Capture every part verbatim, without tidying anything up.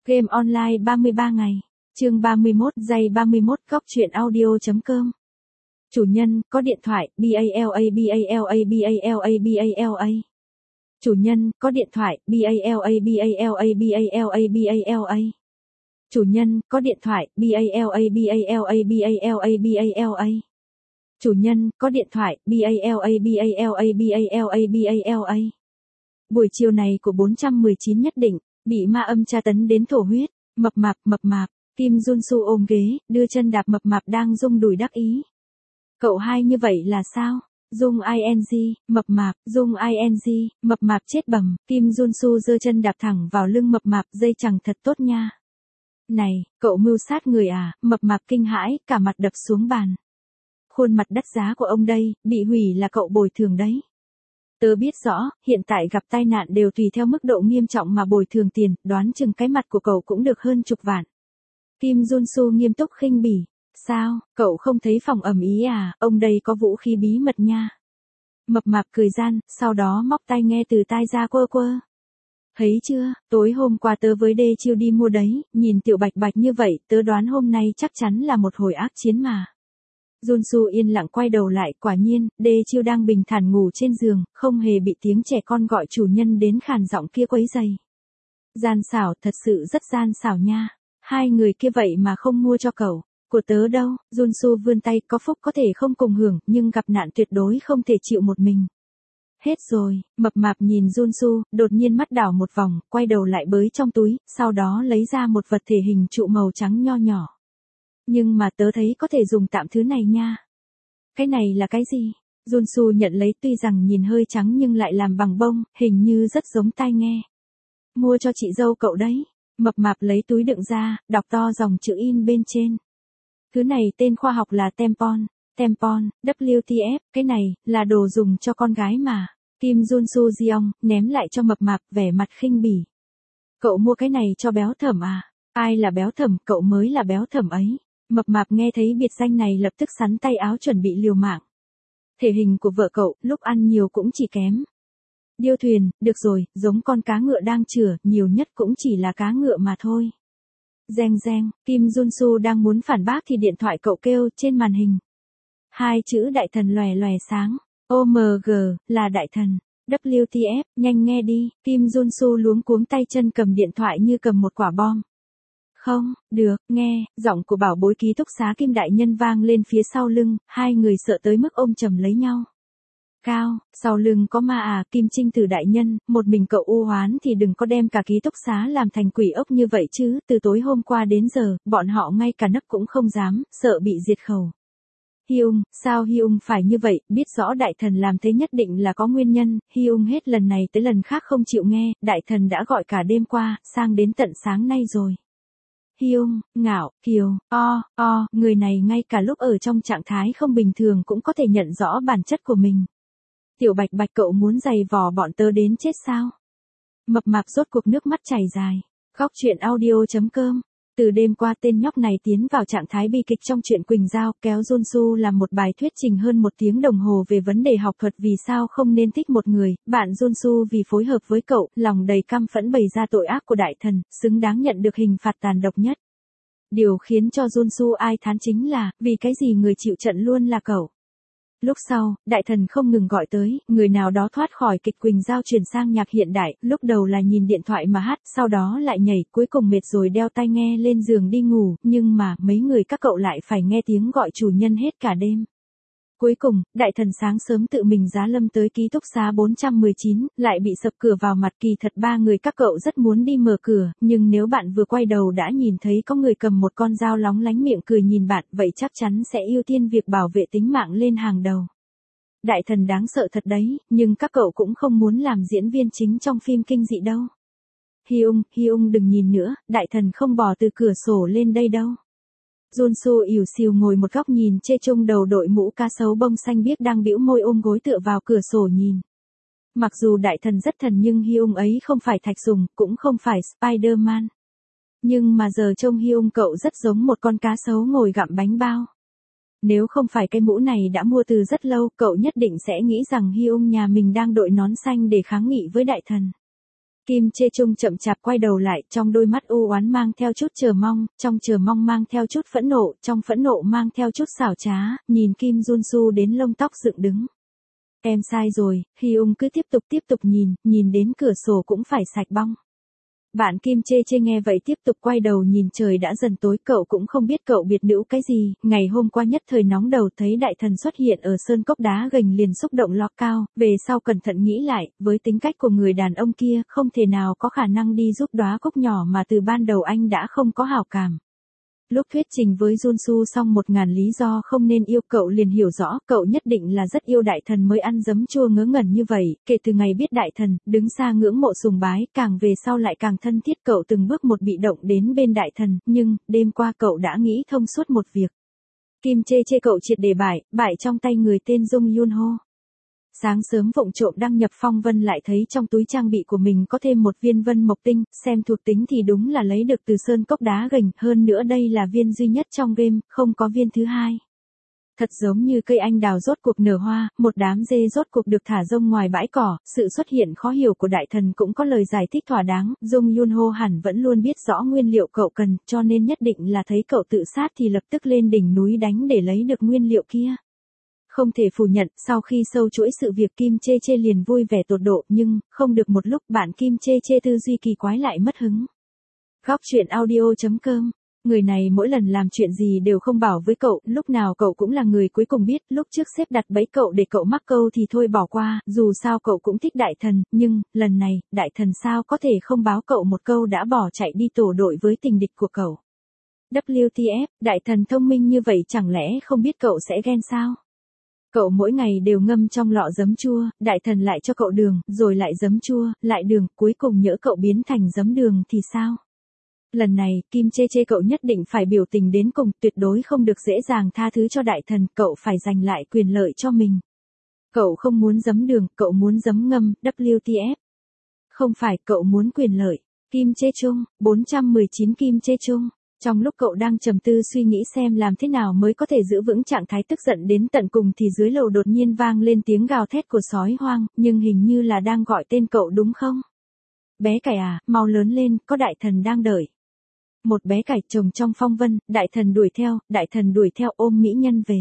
Game online ba mươi ba ngày. Chương ba mươi mốt giây ba mươi mốt góc truyện audio.com. Chủ nhân, có điện thoại, BALA BALA BALA BALA. Chủ nhân, có điện thoại, BALA BALA BALA BALA. Chủ nhân, có điện thoại, BALA BALA BALA BALA. Chủ nhân, có điện thoại, BALA BALA BALA BALA. Buổi chiều này của bốn trăm mười chín nhất định, bị ma âm tra tấn đến thổ huyết, mập mạp, mập mạp, Kim Junsu ôm ghế, đưa chân đạp mập mạp đang rung đùi đắc ý. Cậu hai như vậy là sao? Dung ing, mập mạp, dung ing, mập mạp chết bầm, Kim Junsu giơ chân đạp thẳng vào lưng mập mạp, dây chẳng thật tốt nha. Này, cậu mưu sát người à? Mập mạp kinh hãi, cả mặt đập xuống bàn. Khuôn mặt đắt giá của ông đây, bị hủy là cậu bồi thường đấy. Tớ biết rõ, hiện tại gặp tai nạn đều tùy theo mức độ nghiêm trọng mà bồi thường tiền, đoán chừng cái mặt của cậu cũng được hơn chục vạn. Kim Junsu nghiêm túc khinh bỉ. Sao, cậu không thấy phòng ầm ĩ à, ông đây có vũ khí bí mật nha. Mập mạp cười gian, sau đó móc tai nghe từ tai ra quơ quơ. Thấy chưa, tối hôm qua tớ với Đê Chiêu đi mua đấy, nhìn Tiểu Bạch Bạch như vậy, tớ đoán hôm nay chắc chắn là một hồi ác chiến mà. Junsu yên lặng quay đầu lại, quả nhiên, Đê Chiêu đang bình thản ngủ trên giường, không hề bị tiếng trẻ con gọi chủ nhân đến khàn giọng kia quấy rầy. Gian xảo, thật sự rất gian xảo nha. Hai người kia vậy mà không mua cho cậu. Của tớ đâu? Junsu vươn tay, có phúc có thể không cùng hưởng, nhưng gặp nạn tuyệt đối không thể chịu một mình. Hết rồi, mập mạp nhìn Junsu, đột nhiên mắt đảo một vòng, quay đầu lại bới trong túi, sau đó lấy ra một vật thể hình trụ màu trắng nho nhỏ. Nhưng mà tớ thấy có thể dùng tạm thứ này nha. Cái này là cái gì? Junsu nhận lấy, tuy rằng nhìn hơi trắng nhưng lại làm bằng bông, hình như rất giống tai nghe. Mua cho chị dâu cậu đấy. Mập mạp lấy túi đựng ra, đọc to dòng chữ in bên trên. Thứ này tên khoa học là Tempon. Tempon, W T F, cái này, là đồ dùng cho con gái mà. Kim Junsu Jeong, ném lại cho mập mạp, vẻ mặt khinh bỉ. Cậu mua cái này cho béo thẩm à? Ai là béo thẩm, cậu mới là béo thẩm ấy. Mập mạp nghe thấy biệt danh này lập tức sắn tay áo chuẩn bị liều mạng. Thể hình của vợ cậu, lúc ăn nhiều cũng chỉ kém. Điêu thuyền, được rồi, giống con cá ngựa đang chửa, nhiều nhất cũng chỉ là cá ngựa mà thôi. Reng reng, Kim Junsu đang muốn phản bác thì điện thoại cậu kêu trên màn hình. Hai chữ đại thần lòe lòe sáng. O M G, là đại thần. W T F, nhanh nghe đi. Kim Junsu luống cuống tay chân cầm điện thoại như cầm một quả bom. Không, được, nghe, giọng của bảo bối ký túc xá Kim đại nhân vang lên phía sau lưng, hai người sợ tới mức ôm chầm lấy nhau. Cao, sau lưng có ma à, Kim Trinh Tử đại nhân, một mình cậu u hoán thì đừng có đem cả ký túc xá làm thành quỷ ốc như vậy chứ, từ tối hôm qua đến giờ, bọn họ ngay cả nấc cũng không dám, sợ bị diệt khẩu. Hyung, sao Hyung phải như vậy, biết rõ đại thần làm thế nhất định là có nguyên nhân, Hyung hết lần này tới lần khác không chịu nghe, đại thần đã gọi cả đêm qua, sang đến tận sáng nay rồi. Hyung, ngạo, kiều, o, o, người này ngay cả lúc ở trong trạng thái không bình thường cũng có thể nhận rõ bản chất của mình. Tiểu Bạch Bạch cậu muốn giày vò bọn tớ đến chết sao? Mập mạp rốt cuộc nước mắt chảy dài. Góc truyện audio.com. Từ đêm qua tên nhóc này tiến vào trạng thái bi kịch trong chuyện Quỳnh Giao, kéo Junsu làm một bài thuyết trình hơn một tiếng đồng hồ về vấn đề học thuật vì sao không nên thích một người. Bạn Junsu vì phối hợp với cậu, lòng đầy căm phẫn bày ra tội ác của đại thần, xứng đáng nhận được hình phạt tàn độc nhất. Điều khiến cho Junsu ai thán chính là, vì cái gì người chịu trận luôn là cậu. Lúc sau, đại thần không ngừng gọi tới, người nào đó thoát khỏi kịch Quỳnh Giao chuyển sang nhạc hiện đại, lúc đầu là nhìn điện thoại mà hát, sau đó lại nhảy, cuối cùng mệt rồi đeo tai nghe lên giường đi ngủ, nhưng mà, mấy người các cậu lại phải nghe tiếng gọi chủ nhân hết cả đêm. Cuối cùng, đại thần sáng sớm tự mình giá lâm tới ký túc xá bốn trăm mười chín, lại bị sập cửa vào mặt, kỳ thật ba người các cậu rất muốn đi mở cửa, nhưng nếu bạn vừa quay đầu đã nhìn thấy có người cầm một con dao lóng lánh miệng cười nhìn bạn, vậy chắc chắn sẽ ưu tiên việc bảo vệ tính mạng lên hàng đầu. Đại thần đáng sợ thật đấy, nhưng các cậu cũng không muốn làm diễn viên chính trong phim kinh dị đâu. Hyung, Hyung đừng nhìn nữa, đại thần không bò từ cửa sổ lên đây đâu. Junsu ỉu xìu ngồi một góc nhìn chê chung đầu đội mũ cá sấu bông xanh biếc đang bĩu môi ôm gối tựa vào cửa sổ nhìn. Mặc dù đại thần rất thần nhưng Hyung ấy không phải thạch sùng, cũng không phải Spider-Man. Nhưng mà giờ trông Hyung cậu rất giống một con cá sấu ngồi gặm bánh bao. Nếu không phải cái mũ này đã mua từ rất lâu, cậu nhất định sẽ nghĩ rằng Hyung nhà mình đang đội nón xanh để kháng nghị với đại thần. Kim Chê Chung chậm chạp quay đầu lại, trong đôi mắt u oán mang theo chút chờ mong, trong chờ mong mang theo chút phẫn nộ, trong phẫn nộ mang theo chút xảo trá, nhìn Kim Junsu đến lông tóc dựng đứng. Em sai rồi, Hyung cứ tiếp tục tiếp tục nhìn, nhìn đến cửa sổ cũng phải sạch bong. Bạn Kim Chê Chê nghe vậy tiếp tục quay đầu nhìn trời đã dần tối, cậu cũng không biết cậu biệt nữ cái gì, ngày hôm qua nhất thời nóng đầu thấy đại thần xuất hiện ở sơn cốc đá gành liền xúc động lo cao, về sau cẩn thận nghĩ lại, với tính cách của người đàn ông kia không thể nào có khả năng đi giúp đóa cúc nhỏ mà từ ban đầu anh đã không có hảo cảm. Lúc thuyết trình với Junsu xong một ngàn lý do không nên yêu cậu liền hiểu rõ cậu nhất định là rất yêu đại thần mới ăn giấm chua ngớ ngẩn như vậy, kể từ ngày biết đại thần, đứng xa ngưỡng mộ sùng bái, càng về sau lại càng thân thiết cậu từng bước một bị động đến bên đại thần, nhưng, đêm qua cậu đã nghĩ thông suốt một việc. Kim Chê Chê cậu triệt để bại, bại trong tay người tên Jung Yunho. Sáng sớm vụng trộm đăng nhập phong vân lại thấy trong túi trang bị của mình có thêm một viên vân mộc tinh, xem thuộc tính thì đúng là lấy được từ sơn cốc đá gành, hơn nữa đây là viên duy nhất trong game, không có viên thứ hai. Thật giống như cây anh đào rốt cuộc nở hoa, một đám dê rốt cuộc được thả rông ngoài bãi cỏ, sự xuất hiện khó hiểu của đại thần cũng có lời giải thích thỏa đáng, Jung Yunho hẳn vẫn luôn biết rõ nguyên liệu cậu cần, cho nên nhất định là thấy cậu tự sát thì lập tức lên đỉnh núi đánh để lấy được nguyên liệu kia. Không thể phủ nhận, sau khi sâu chuỗi sự việc Kim Chê Chê liền vui vẻ tột độ, nhưng, không được một lúc bạn Kim Chê Chê tư duy kỳ quái lại mất hứng. Góc chuyện audio chấm com. Người này mỗi lần làm chuyện gì đều không bảo với cậu, lúc nào cậu cũng là người cuối cùng biết, lúc trước xếp đặt bẫy cậu để cậu mắc câu thì thôi bỏ qua, dù sao cậu cũng thích đại thần, nhưng, lần này, đại thần sao có thể không báo cậu một câu đã bỏ chạy đi tổ đội với tình địch của cậu. vê kép tê ép, đại thần thông minh như vậy chẳng lẽ không biết cậu sẽ ghen sao? Cậu mỗi ngày đều ngâm trong lọ giấm chua, đại thần lại cho cậu đường, rồi lại giấm chua, lại đường, cuối cùng nhỡ cậu biến thành giấm đường thì sao? Lần này, Kim Chê Chê cậu nhất định phải biểu tình đến cùng, tuyệt đối không được dễ dàng tha thứ cho đại thần, cậu phải giành lại quyền lợi cho mình. Cậu không muốn giấm đường, cậu muốn giấm ngâm, vê kép tê ép. Không phải, cậu muốn quyền lợi. Kim Chê Chung, bốn trăm mười chín Kim Chê Chung. Trong lúc cậu đang trầm tư suy nghĩ xem làm thế nào mới có thể giữ vững trạng thái tức giận đến tận cùng thì dưới lầu đột nhiên vang lên tiếng gào thét của sói hoang, nhưng hình như là đang gọi tên cậu đúng không? Bé cải à, mau lớn lên, có đại thần đang đợi. Một bé cải trồng trong phong vân, đại thần đuổi theo, đại thần đuổi theo ôm mỹ nhân về.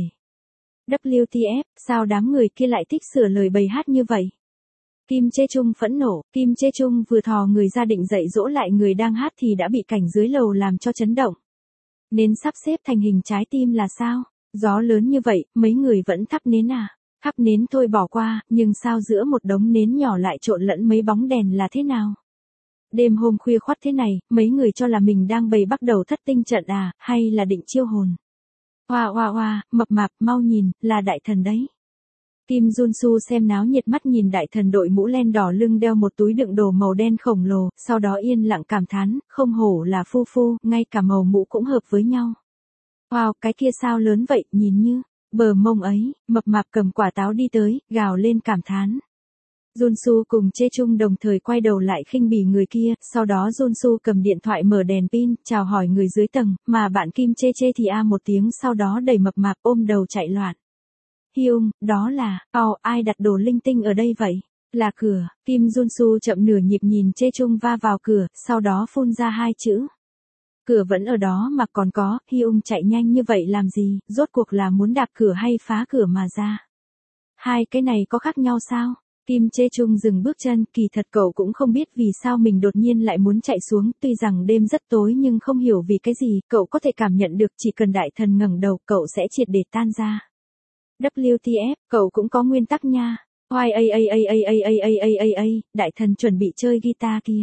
vê kép tê ép, sao đám người kia lại thích sửa lời bày hát như vậy? Kim Chê Chung phẫn nộ, Kim Chê Chung vừa thò người ra định dạy dỗ lại người đang hát thì đã bị cảnh dưới lầu làm cho chấn động. Nến sắp xếp thành hình trái tim là sao? Gió lớn như vậy, mấy người vẫn thắp nến à? Thắp nến thôi bỏ qua, nhưng sao giữa một đống nến nhỏ lại trộn lẫn mấy bóng đèn là thế nào? Đêm hôm khuya khoắt thế này, mấy người cho là mình đang bày bắt đầu thất tinh trận à, hay là định chiêu hồn? Hoa hoa hoa, mập mạp, mau nhìn, là đại thần đấy. Kim Junsu xem náo nhiệt mắt nhìn đại thần đội mũ len đỏ lưng đeo một túi đựng đồ màu đen khổng lồ, sau đó yên lặng cảm thán, không hổ là phu phu, ngay cả màu mũ cũng hợp với nhau. Wow, cái kia sao lớn vậy, nhìn như, bờ mông ấy, mập mạp cầm quả táo đi tới, gào lên cảm thán. Junsu cùng Chê Chung đồng thời quay đầu lại khinh bỉ người kia, sau đó Junsu cầm điện thoại mở đèn pin, chào hỏi người dưới tầng, mà bạn Kim Chê Chê thì a một tiếng sau đó đẩy mập mạp ôm đầu chạy loạn. Hyung, đó là, ồ, oh, ai đặt đồ linh tinh ở đây vậy? Là cửa, Kim Junsu chậm nửa nhịp nhìn Chê Chung va vào cửa, sau đó phun ra hai chữ. Cửa vẫn ở đó mà còn có, Hyung chạy nhanh như vậy làm gì, rốt cuộc là muốn đạp cửa hay phá cửa mà ra? Hai cái này có khác nhau sao? Kim Chê Chung dừng bước chân, kỳ thật cậu cũng không biết vì sao mình đột nhiên lại muốn chạy xuống, tuy rằng đêm rất tối nhưng không hiểu vì cái gì, cậu có thể cảm nhận được chỉ cần đại thần ngẩng đầu cậu sẽ triệt để tan ra. vê kép tê ép, cậu cũng có nguyên tắc nha. Oai a a a a a a a a a a, đại thần chuẩn bị chơi guitar kìa.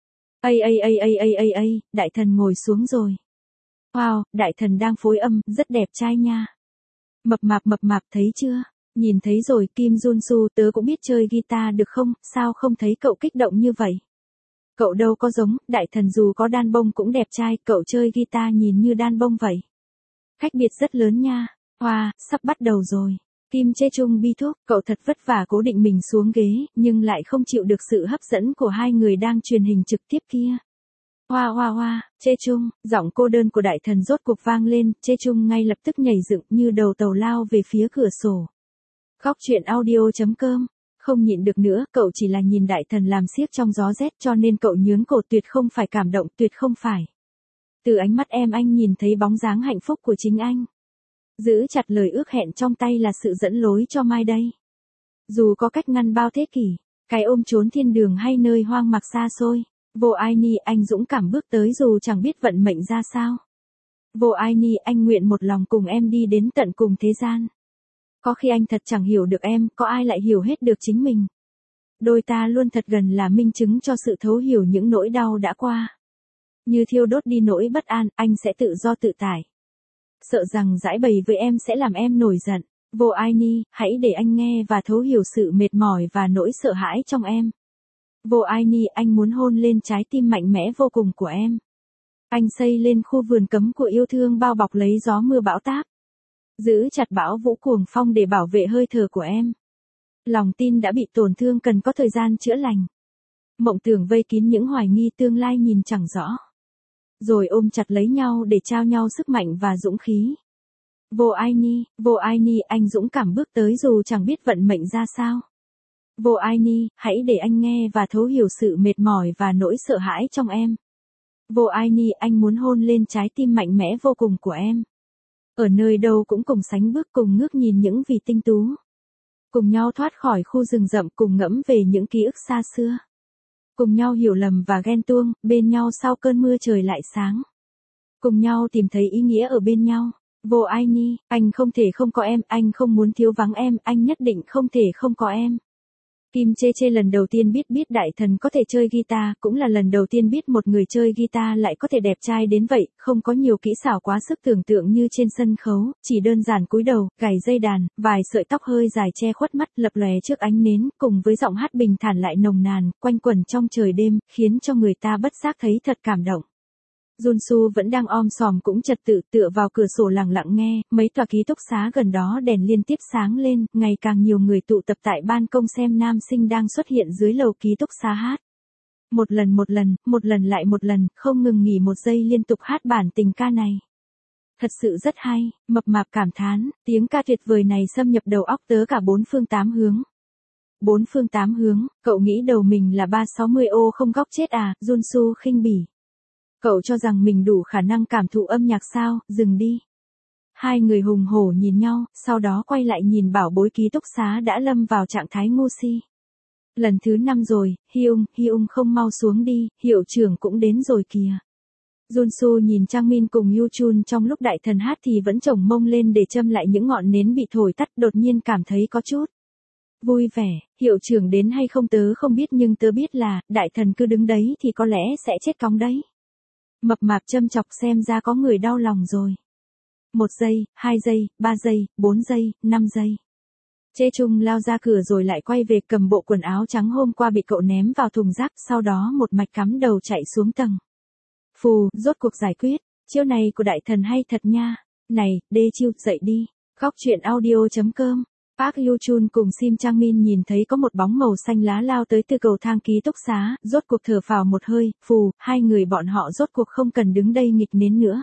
A a a a a a a, đại thần ngồi xuống rồi. Wow, đại thần đang phối âm, rất đẹp trai nha. Mập mạp mập mạp thấy chưa? Nhìn thấy rồi, Kim Junsu, tớ cũng biết chơi guitar được không, sao không thấy cậu kích động như vậy? Cậu đâu có giống, đại thần dù có đan bông cũng đẹp trai, cậu chơi guitar nhìn như đan bông vậy. Cách biệt rất lớn nha. Hoa, wow, sắp bắt đầu rồi. Kim Chê Chung bi thuốc, cậu thật vất vả cố định mình xuống ghế, nhưng lại không chịu được sự hấp dẫn của hai người đang truyền hình trực tiếp kia. Hoa hoa hoa, Chê Chung, giọng cô đơn của đại thần rốt cuộc vang lên, Chê Chung ngay lập tức nhảy dựng như đầu tàu lao về phía cửa sổ. Góc chuyện audio chấm com Không nhịn được nữa, cậu chỉ là nhìn đại thần làm xiếc trong gió rét cho nên cậu nhướng cổ, tuyệt không phải cảm động, tuyệt không phải. Từ ánh mắt em anh nhìn thấy bóng dáng hạnh phúc của chính anh. Giữ chặt lời ước hẹn trong tay là sự dẫn lối cho mai đây. Dù có cách ngăn bao thế kỷ, cái ôm trốn thiên đường hay nơi hoang mạc xa xôi, Vô Ai Ni anh dũng cảm bước tới dù chẳng biết vận mệnh ra sao. Vô Ai Ni anh nguyện một lòng cùng em đi đến tận cùng thế gian. Có khi anh thật chẳng hiểu được em, có ai lại hiểu hết được chính mình. Đôi ta luôn thật gần là minh chứng cho sự thấu hiểu những nỗi đau đã qua. Như thiêu đốt đi nỗi bất an, anh sẽ tự do tự tại. Sợ rằng giải bày với em sẽ làm em nổi giận. Vô Ai Ni, hãy để anh nghe và thấu hiểu sự mệt mỏi và nỗi sợ hãi trong em. Vô Ai Ni anh muốn hôn lên trái tim mạnh mẽ vô cùng của em. Anh xây lên khu vườn cấm của yêu thương bao bọc lấy gió mưa bão táp. Giữ chặt bão vũ cuồng phong để bảo vệ hơi thở của em. Lòng tin đã bị tổn thương cần có thời gian chữa lành. Mộng tưởng vây kín những hoài nghi tương lai nhìn chẳng rõ. Rồi ôm chặt lấy nhau để trao nhau sức mạnh và dũng khí. Vô Ai Ni, Vô Ai Ni anh dũng cảm bước tới dù chẳng biết vận mệnh ra sao. Vô Ai Ni, hãy để anh nghe và thấu hiểu sự mệt mỏi và nỗi sợ hãi trong em. Vô Ai Ni anh muốn hôn lên trái tim mạnh mẽ vô cùng của em. Ở nơi đâu cũng cùng sánh bước cùng ngước nhìn những vì tinh tú. Cùng nhau thoát khỏi khu rừng rậm cùng ngẫm về những ký ức xa xưa. Cùng nhau hiểu lầm và ghen tuông, bên nhau sau cơn mưa trời lại sáng. Cùng nhau tìm thấy ý nghĩa ở bên nhau. Vô Ai Ni, anh không thể không có em, anh không muốn thiếu vắng em, anh nhất định không thể không có em. Kim Chê Chê lần đầu tiên biết biết đại thần có thể chơi guitar, cũng là lần đầu tiên biết một người chơi guitar lại có thể đẹp trai đến vậy, không có nhiều kỹ xảo quá sức tưởng tượng như trên sân khấu, chỉ đơn giản cúi đầu, gảy dây đàn, vài sợi tóc hơi dài che khuất mắt, lập lòe trước ánh nến, cùng với giọng hát bình thản lại nồng nàn, quanh quẩn trong trời đêm, khiến cho người ta bất giác thấy thật cảm động. Junsu vẫn đang om sòm cũng trật tự tựa vào cửa sổ lặng lặng nghe, mấy tòa ký túc xá gần đó đèn liên tiếp sáng lên, ngày càng nhiều người tụ tập tại ban công xem nam sinh đang xuất hiện dưới lầu ký túc xá hát. Một lần một lần, một lần lại một lần, không ngừng nghỉ một giây liên tục hát bản tình ca này. Thật sự rất hay, mập mạp cảm thán, tiếng ca tuyệt vời này xâm nhập đầu óc tớ cả bốn phương tám hướng. Bốn phương tám hướng, cậu nghĩ đầu mình là ba sáu mươi ô không góc chết à, Junsu khinh bỉ. Cậu cho rằng mình đủ khả năng cảm thụ âm nhạc sao, dừng đi. Hai người hùng hổ nhìn nhau, sau đó quay lại nhìn bảo bối ký túc xá đã lâm vào trạng thái ngu si. Lần thứ năm rồi, Hyung, Hyung không mau xuống đi, hiệu trưởng cũng đến rồi kìa. Junsu nhìn Trang Min cùng Yu Chun trong lúc đại thần hát thì vẫn chổng mông lên để châm lại những ngọn nến bị thổi tắt, đột nhiên cảm thấy có chút vui vẻ. Hiệu trưởng đến hay không tớ không biết nhưng tớ biết là, đại thần cứ đứng đấy thì có lẽ sẽ chết cóng đấy. Mập mạp châm chọc xem ra có người đau lòng rồi. Một giây, hai giây, ba giây, bốn giây, năm giây. Chê Trung lao ra cửa rồi lại quay về cầm bộ quần áo trắng hôm qua bị cậu ném vào thùng rác, sau đó một mạch cắm đầu chạy xuống tầng. Phù, rốt cuộc giải quyết, chiêu này của đại thần hay thật nha. Này, đê chiêu, dậy đi. Góc truyện audio chấm com. Park Yu Chun cùng Sim Chang Min nhìn thấy có một bóng màu xanh lá lao tới từ cầu thang ký túc xá, rốt cuộc thở phào một hơi, phù, hai người bọn họ rốt cuộc không cần đứng đây nghịch nến nữa.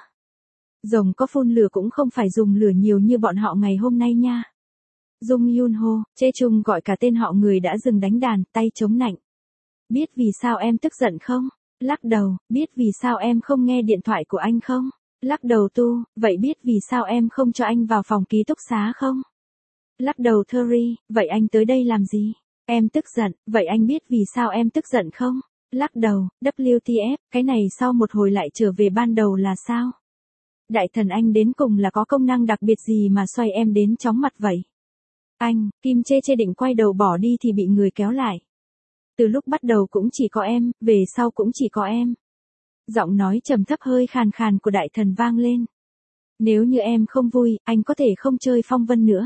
Rồng có phun lửa cũng không phải dùng lửa nhiều như bọn họ ngày hôm nay nha. Dung Yun Ho, Chê Chung gọi cả tên họ người đã dừng đánh đàn, tay chống nạnh. Biết vì sao em tức giận không? Lắc đầu, biết vì sao em không nghe điện thoại của anh không? Lắc đầu tu, vậy biết vì sao em không cho anh vào phòng ký túc xá không? Lắc đầu Thuri, vậy anh tới đây làm gì? Em tức giận, vậy anh biết vì sao em tức giận không? Lắc đầu, vê kép tê, cái này sau một hồi lại trở về ban đầu là sao? Đại thần anh đến cùng là có công năng đặc biệt gì mà xoay em đến chóng mặt vậy? Anh, Kim Chê Chê định quay đầu bỏ đi thì bị người kéo lại. Từ lúc bắt đầu cũng chỉ có em, về sau cũng chỉ có em. Giọng nói trầm thấp hơi khàn khàn của đại thần vang lên. Nếu như em không vui, anh có thể không chơi Phong Vân nữa.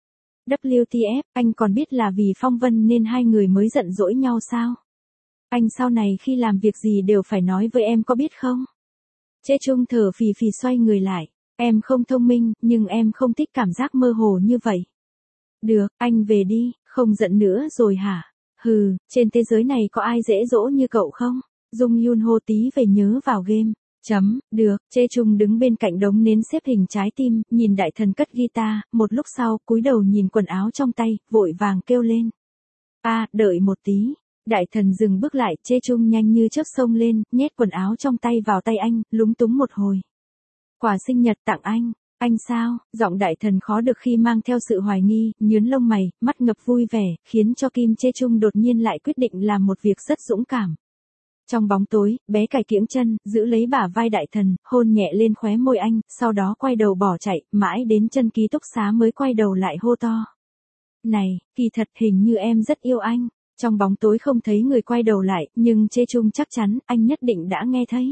vê kép tê, anh còn biết là vì Phong Vân nên hai người mới giận dỗi nhau sao? Anh sau này khi làm việc gì đều phải nói với em có biết không? Chê Chung thở phì phì xoay người lại. Em không thông minh, nhưng em không thích cảm giác mơ hồ như vậy. Được, anh về đi, không giận nữa rồi hả? Hừ, trên thế giới này có ai dễ dỗ như cậu không? Dung Yun Ho tí về nhớ vào game. Chấm, được, Chê Chung đứng bên cạnh đống nến xếp hình trái tim, nhìn đại thần cất guitar, một lúc sau, cúi đầu nhìn quần áo trong tay, vội vàng kêu lên. A, đợi một tí. Đại thần dừng bước lại, Chê Trung nhanh như chớp xông lên, nhét quần áo trong tay vào tay anh, lúng túng một hồi. Quà sinh nhật tặng anh. Anh sao? Giọng đại thần khó được khi mang theo sự hoài nghi, nhướng lông mày, mắt ngập vui vẻ, khiến cho Kim Chê Trung đột nhiên lại quyết định làm một việc rất dũng cảm. Trong bóng tối, bé cài kiễng chân, giữ lấy bả vai đại thần, hôn nhẹ lên khóe môi anh, sau đó quay đầu bỏ chạy, mãi đến chân ký túc xá mới quay đầu lại hô to. Này, kỳ thật hình như em rất yêu anh. Trong bóng tối không thấy người quay đầu lại, nhưng Chê Trung chắc chắn, anh nhất định đã nghe thấy.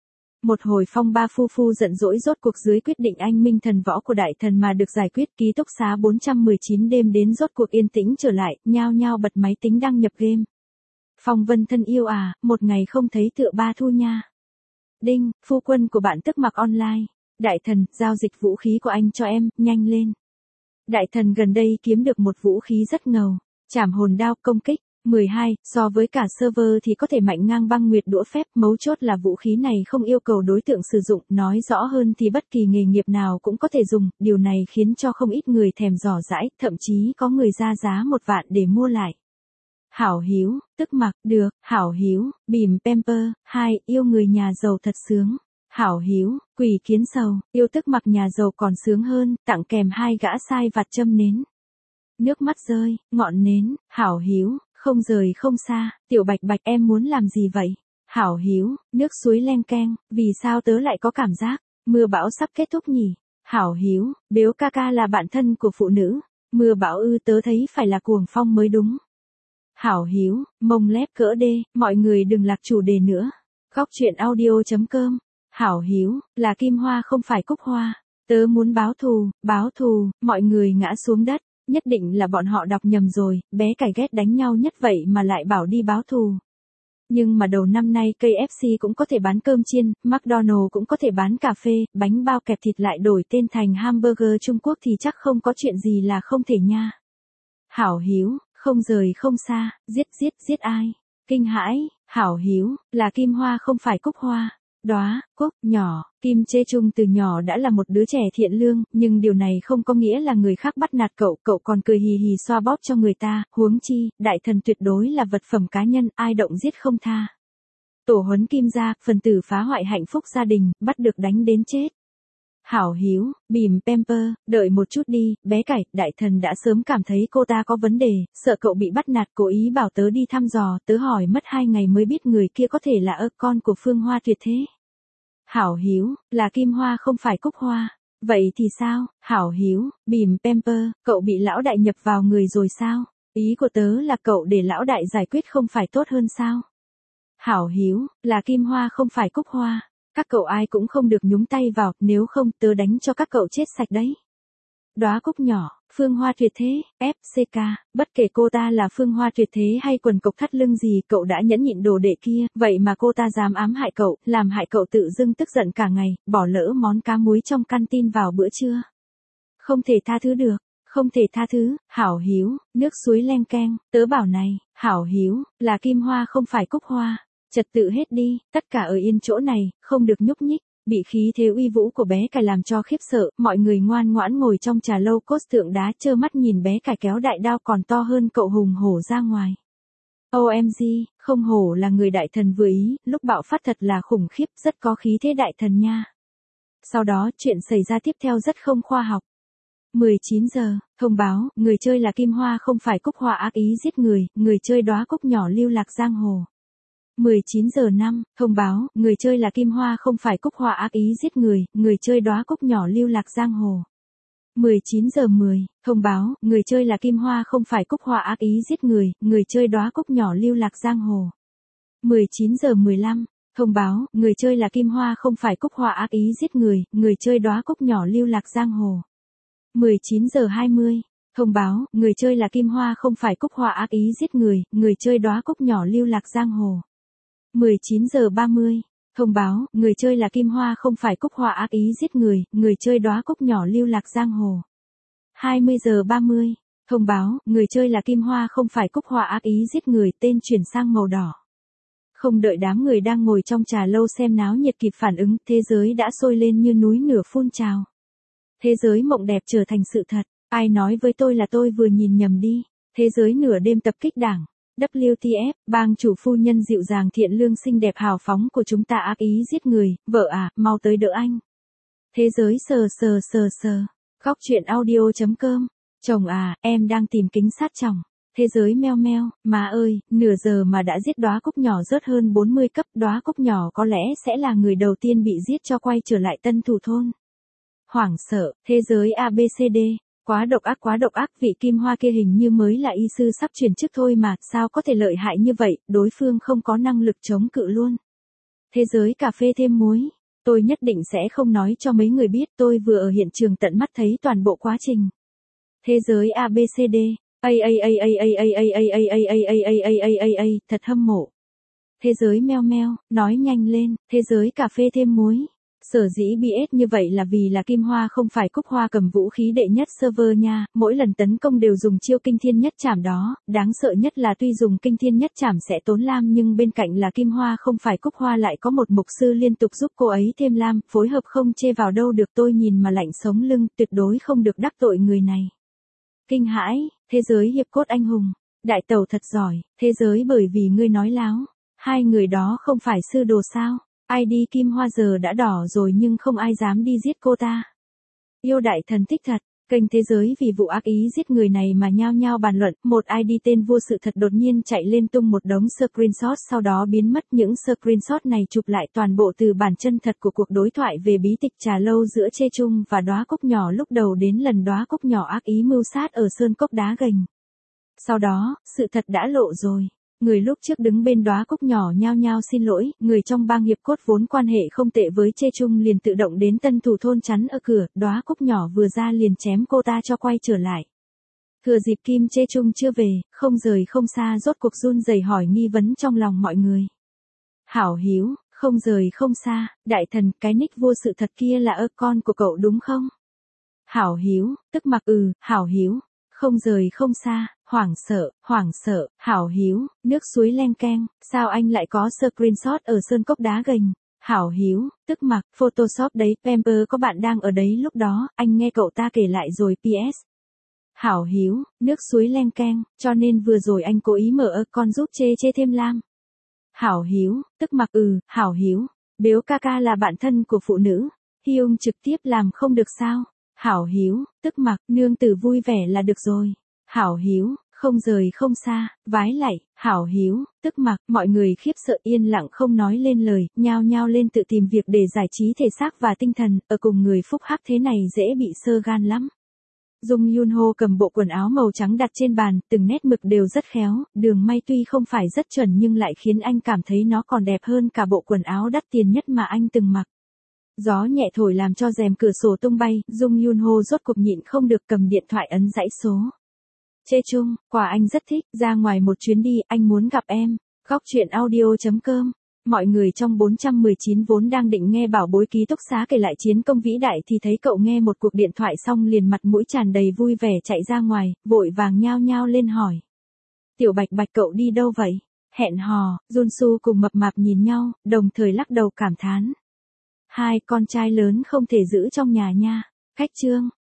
Một hồi phong ba phu phu giận dỗi rốt cuộc dưới quyết định anh minh thần võ của đại thần mà được giải quyết. Ký túc xá bốn trăm mười chín đêm đến rốt cuộc yên tĩnh trở lại, nhao nhao bật máy tính đăng nhập game. Phong Vân thân yêu à, một ngày không thấy tựa ba thu nha. Đinh, phu quân của bạn tức mặc online. Đại thần, giao dịch vũ khí của anh cho em, nhanh lên. Đại thần gần đây kiếm được một vũ khí rất ngầu. Trảm hồn đao công kích. mười hai, so với cả server thì có thể mạnh ngang băng nguyệt đũa phép, mấu chốt là vũ khí này không yêu cầu đối tượng sử dụng, nói rõ hơn thì bất kỳ nghề nghiệp nào cũng có thể dùng, điều này khiến cho không ít người thèm dò dãi, thậm chí có người ra giá một vạn để mua lại. Hảo Hiếu, tức mặc, được, Hảo Hiếu, bìm pamper, hai, yêu người nhà giàu thật sướng. Hảo Hiếu, quỷ kiến sầu, yêu tức mặc nhà giàu còn sướng hơn, tặng kèm hai gã sai vặt châm nến. Nước mắt rơi, ngọn nến, Hảo Hiếu, không rời không xa, tiểu bạch bạch em muốn làm gì vậy? Hảo Hiếu, nước suối leng keng, vì sao tớ lại có cảm giác, mưa bão sắp kết thúc nhỉ? Hảo Hiếu, Bếu ca ca là bạn thân của phụ nữ, mưa bão ư tớ thấy phải là cuồng phong mới đúng. Hảo Hiếu, mông lép cỡ đê, mọi người đừng lạc chủ đề nữa. Góc truyện audio.com. Hảo Hiếu, là kim hoa không phải cúc hoa, tớ muốn báo thù, báo thù, mọi người ngã xuống đất. Nhất định là bọn họ đọc nhầm rồi, bé cải ghét đánh nhau nhất vậy mà lại bảo đi báo thù. Nhưng mà đầu năm nay ca ép xê cũng có thể bán cơm chiên, McDonald's cũng có thể bán cà phê, bánh bao kẹp thịt lại đổi tên thành hamburger Trung Quốc thì chắc không có chuyện gì là không thể nha. Hảo Hiếu, không rời không xa, giết giết giết ai? Kinh hãi, Hảo Hiếu, là kim hoa không phải cúc hoa. Đóa, cúc, nhỏ, Kim Chê Trung từ nhỏ đã là một đứa trẻ thiện lương, nhưng điều này không có nghĩa là người khác bắt nạt cậu, cậu còn cười hì hì xoa bóp cho người ta, huống chi, đại thần tuyệt đối là vật phẩm cá nhân, ai động giết không tha. Tổ huấn Kim gia, phần tử phá hoại hạnh phúc gia đình, bắt được đánh đến chết. Hảo Hiếu, bìm pamper, đợi một chút đi, bé cải, đại thần đã sớm cảm thấy cô ta có vấn đề, sợ cậu bị bắt nạt, cố ý bảo tớ đi thăm dò, tớ hỏi mất hai ngày mới biết người kia có thể là ơ con của Phương Hoa Tuyệt thế. Hảo Hiếu, là kim hoa không phải cúc hoa. Vậy thì sao? Hảo Hiếu, bìm pamper, cậu bị lão đại nhập vào người rồi sao? Ý của tớ là cậu để lão đại giải quyết không phải tốt hơn sao? Hảo Hiếu, là kim hoa không phải cúc hoa. Các cậu ai cũng không được nhúng tay vào, nếu không tớ đánh cho các cậu chết sạch đấy. Đóa cúc nhỏ, Phương Hoa Tuyệt thế, ép xê ca, bất kể cô ta là Phương Hoa Tuyệt thế hay quần cộc thắt lưng gì, cậu đã nhẫn nhịn đồ đệ kia, vậy mà cô ta dám ám hại cậu, làm hại cậu tự dưng tức giận cả ngày, bỏ lỡ món cá muối trong canteen vào bữa trưa. Không thể tha thứ được, không thể tha thứ, Hảo Hiếu, nước suối leng keng, tớ bảo này, Hảo Hiếu, là kim hoa không phải cúc hoa. Trật tự hết đi, tất cả ở yên chỗ này, không được nhúc nhích. Bị khí thế uy vũ của bé cải làm cho khiếp sợ, mọi người ngoan ngoãn ngồi trong trà lâu cốt tượng đá trơ mắt nhìn bé cải kéo đại đao còn to hơn cậu hùng hổ ra ngoài. ô em giê, không hổ là người đại thần vừa ý, lúc bạo phát thật là khủng khiếp, rất có khí thế đại thần nha. Sau đó, chuyện xảy ra tiếp theo rất không khoa học. mười chín giờ, thông báo, người chơi là kim hoa không phải cúc hoa ác ý giết người, người chơi đóa cúc nhỏ lưu lạc giang hồ. mười chín giờ năm, thông báo, người chơi là kim hoa không phải cúc hoa ác ý giết người, người chơi đóa cúc nhỏ lưu lạc giang hồ. mười chín giờ mười, thông báo, người chơi là kim hoa không phải cúc hoa ác ý giết người, người chơi đóa cúc nhỏ lưu lạc giang hồ. mười chín giờ mười lăm, thông báo, người chơi là kim hoa không phải cúc hoa ác ý giết người, người chơi đóa cúc nhỏ lưu lạc giang hồ. mười chín giờ hai mươi, thông báo, người chơi là kim hoa không phải cúc hoa ác ý giết người, người chơi đóa cúc nhỏ lưu lạc giang hồ. mười chín giờ ba mươi, thông báo, người chơi là kim hoa không phải cúc hoa ác ý giết người, người chơi đóa cúc nhỏ lưu lạc giang hồ. hai mươi giờ ba mươi, thông báo, người chơi là kim hoa không phải cúc hoa ác ý giết người, tên chuyển sang màu đỏ. Không đợi đám người đang ngồi trong trà lâu xem náo nhiệt kịp phản ứng, thế giới đã sôi lên như núi lửa phun trào. Thế giới mộng đẹp trở thành sự thật, ai nói với tôi là tôi vừa nhìn nhầm đi. Thế giới nửa đêm tập kích đảng. W T F, bang chủ phu nhân dịu dàng thiện lương xinh đẹp hào phóng của chúng ta ác ý giết người, vợ à, mau tới đỡ anh. Thế giới sờ sờ sờ sờ. Góc chuyện audio.com. Chồng à, em đang tìm kính sát chồng. Thế giới meo meo, má ơi, nửa giờ mà đã giết đóa cúc nhỏ rớt hơn bốn mươi cấp, đóa cúc nhỏ có lẽ sẽ là người đầu tiên bị giết cho quay trở lại tân thủ thôn. Hoảng sợ, thế giới a bê xê đê. Quá độc ác quá độc ác, vị Kim Hoa kia hình như mới là y sư sắp chuyển chức thôi mà, sao có thể lợi hại như vậy, đối phương không có năng lực chống cự luôn. Thế giới cà phê thêm muối. Tôi nhất định sẽ không nói cho mấy người biết, tôi vừa ở hiện trường tận mắt thấy toàn bộ quá trình. Thế giới a bê xê đê. A a a a a a a a a a a a a a a a a, thật hâm mộ. Thế giới meo meo, nói nhanh lên, thế giới cà phê thêm muối. Sở dĩ bê ét như vậy là vì là Kim Hoa không phải Cúc Hoa cầm vũ khí đệ nhất server nha, mỗi lần tấn công đều dùng chiêu kinh thiên nhất trảm đó, đáng sợ nhất là tuy dùng kinh thiên nhất trảm sẽ tốn lam nhưng bên cạnh là Kim Hoa không phải Cúc Hoa lại có một mục sư liên tục giúp cô ấy thêm lam, phối hợp không chê vào đâu được, tôi nhìn mà lạnh sống lưng, tuyệt đối không được đắc tội người này. Kinh hãi, thế giới hiệp cốt anh hùng, đại tẩu thật giỏi, thế giới bởi vì ngươi nói láo, hai người đó không phải sư đồ sao? i đê Kim Hoa giờ đã đỏ rồi nhưng không ai dám đi giết cô ta. Yêu đại thần thích thật, kênh thế giới vì vụ ác ý giết người này mà nhao nhao bàn luận, một i đê tên vua sự thật đột nhiên chạy lên tung một đống screenshot sau đó biến mất, những screenshot này chụp lại toàn bộ từ bản chân thật của cuộc đối thoại về bí tịch trà lâu giữa Chê Trung và đóa cúc nhỏ lúc đầu đến lần đóa cúc nhỏ ác ý mưu sát ở sơn cốc đá gành. Sau đó, sự thật đã lộ rồi. Người lúc trước đứng bên đóa cúc nhỏ nhao nhao xin lỗi, người trong bang hiệp cốt vốn quan hệ không tệ với Chê Trung liền tự động đến tân thủ thôn chắn ở cửa, đóa cúc nhỏ vừa ra liền chém cô ta cho quay trở lại. Thừa dịp Kim Chê Trung chưa về, không rời không xa rốt cuộc run rẩy hỏi nghi vấn trong lòng mọi người. Hảo Hiếu, không rời không xa, đại thần, cái nick vua sự thật kia là ơ con của cậu đúng không? Hảo Hiếu, tức mặc ừ, Hảo Hiếu. Không rời không xa, hoảng sợ, hoảng sợ, Hảo Hiếu, nước suối len keng, sao anh lại có screenshot ở sơn cốc đá gành? Hảo Hiếu, tức mặc, Photoshop đấy, Pamper có bạn đang ở đấy lúc đó, anh nghe cậu ta kể lại rồi pê ét. Hảo Hiếu, nước suối len keng, cho nên vừa rồi anh cố ý mở ơ con giúp chê chê thêm lam. Hảo Hiếu, tức mặc ừ, Hảo Hiếu, Biếu ca ca là bạn thân của phụ nữ, Hyung trực tiếp làm không được sao? Hảo Hiếu, tức mặc, nương tử vui vẻ là được rồi. Hảo Hiếu, không rời không xa, vái lạy, Hảo Hiếu, tức mặc, mọi người khiếp sợ yên lặng không nói lên lời, nhao nhao lên tự tìm việc để giải trí thể xác và tinh thần, ở cùng người phúc hắc thế này dễ bị sơ gan lắm. Dung Yunho cầm bộ quần áo màu trắng đặt trên bàn, từng nét mực đều rất khéo, đường may tuy không phải rất chuẩn nhưng lại khiến anh cảm thấy nó còn đẹp hơn cả bộ quần áo đắt tiền nhất mà anh từng mặc. Gió nhẹ thổi làm cho rèm cửa sổ tung bay, Dung Yunho rốt cuộc nhịn không được cầm điện thoại ấn dãy số. Chê Trung, quà anh rất thích, ra ngoài một chuyến đi, anh muốn gặp em. Góc chuyện audio.com. Mọi người trong bốn trăm mười chín vốn đang định nghe bảo bối ký túc xá kể lại chiến công vĩ đại thì thấy cậu nghe một cuộc điện thoại xong liền mặt mũi tràn đầy vui vẻ chạy ra ngoài, vội vàng nhao nhao lên hỏi. Tiểu Bạch Bạch cậu đi đâu vậy? Hẹn hò, Junsu cùng mập mạp nhìn nhau, đồng thời lắc đầu cảm thán. Hai con trai lớn không thể giữ trong nhà nha. Cách chương.